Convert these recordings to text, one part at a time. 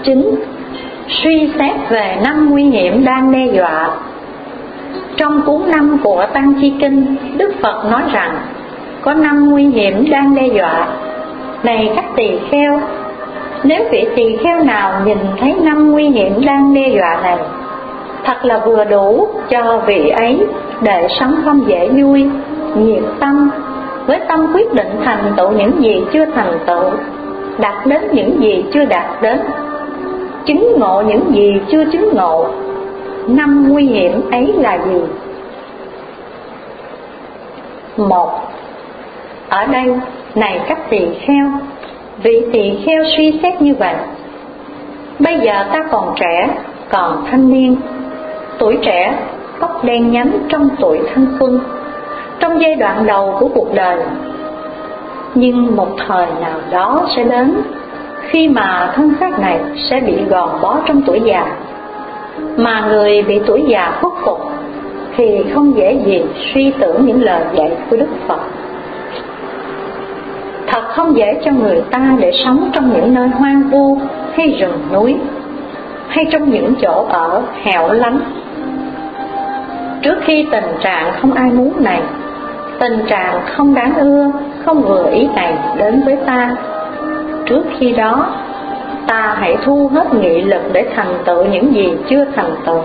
9. Suy xét về 5 nguy hiểm đang đe dọa. Trong cuốn 5 của Tăng Chi Kinh, Đức Phật nói rằng có 5 nguy hiểm đang đe dọa. Này các tỳ kheo, nếu vị tỳ kheo nào nhìn thấy 5 nguy hiểm đang đe dọa này, thật là vừa đủ cho vị ấy để sống không dễ vui, nhiệt tâm, với tâm quyết định thành tựu những gì chưa thành tựu, đạt đến những gì chưa đạt đến, chứng ngộ những gì chưa chứng ngộ. 5 nguy hiểm ấy là gì? 1. Ở đây, này các tỳ kheo, vị tỳ kheo suy xét như vậy: bây giờ ta còn trẻ, còn thanh niên, tuổi trẻ, tóc đen nhánh trong tuổi thanh xuân, trong giai đoạn đầu của cuộc đời. Nhưng một thời nào đó sẽ đến khi mà thân xác này sẽ bị gò bó trong tuổi già, mà người bị tuổi già khuất phục thì không dễ gì suy tưởng những lời dạy của Đức Phật. Thật không dễ cho người ta để sống trong những nơi hoang vu hay rừng núi, hay trong những chỗ ở hẻo lánh. Trước khi tình trạng không ai muốn này, tình trạng không đáng ưa, không vừa ý này đến với ta, trước khi đó ta hãy thu hết nghị lực để thành tựu những gì chưa thành tựu,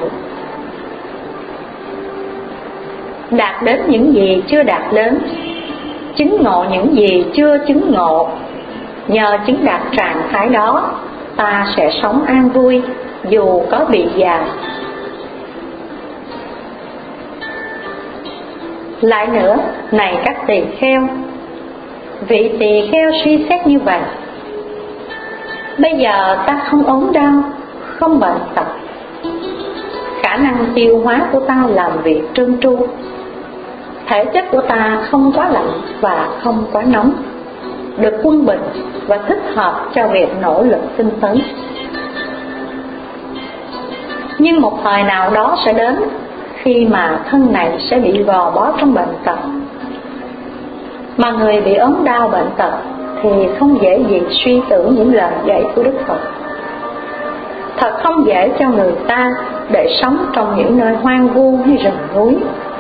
đạt đến những gì chưa đạt đến, chứng ngộ những gì chưa chứng ngộ. Nhờ chứng đạt trạng thái đó, ta sẽ sống an vui dù có bị già. Lại nữa, này các tỳ kheo, vị tỳ kheo suy xét như vậy: bây giờ ta không ốm đau, không bệnh tật, khả năng tiêu hóa của ta làm việc trơn tru, thể chất của ta không quá lạnh và không quá nóng, được quân bình và thích hợp cho việc nỗ lực sinh tấn. Nhưng một thời nào đó sẽ đến khi mà thân này sẽ bị gò bó trong bệnh tật, mà người bị ốm đau bệnh tật thì không dễ gì suy tưởng những lời dạy của Đức Phật. Thật không dễ cho người ta để sống trong những nơi hoang vu hay rừng núi,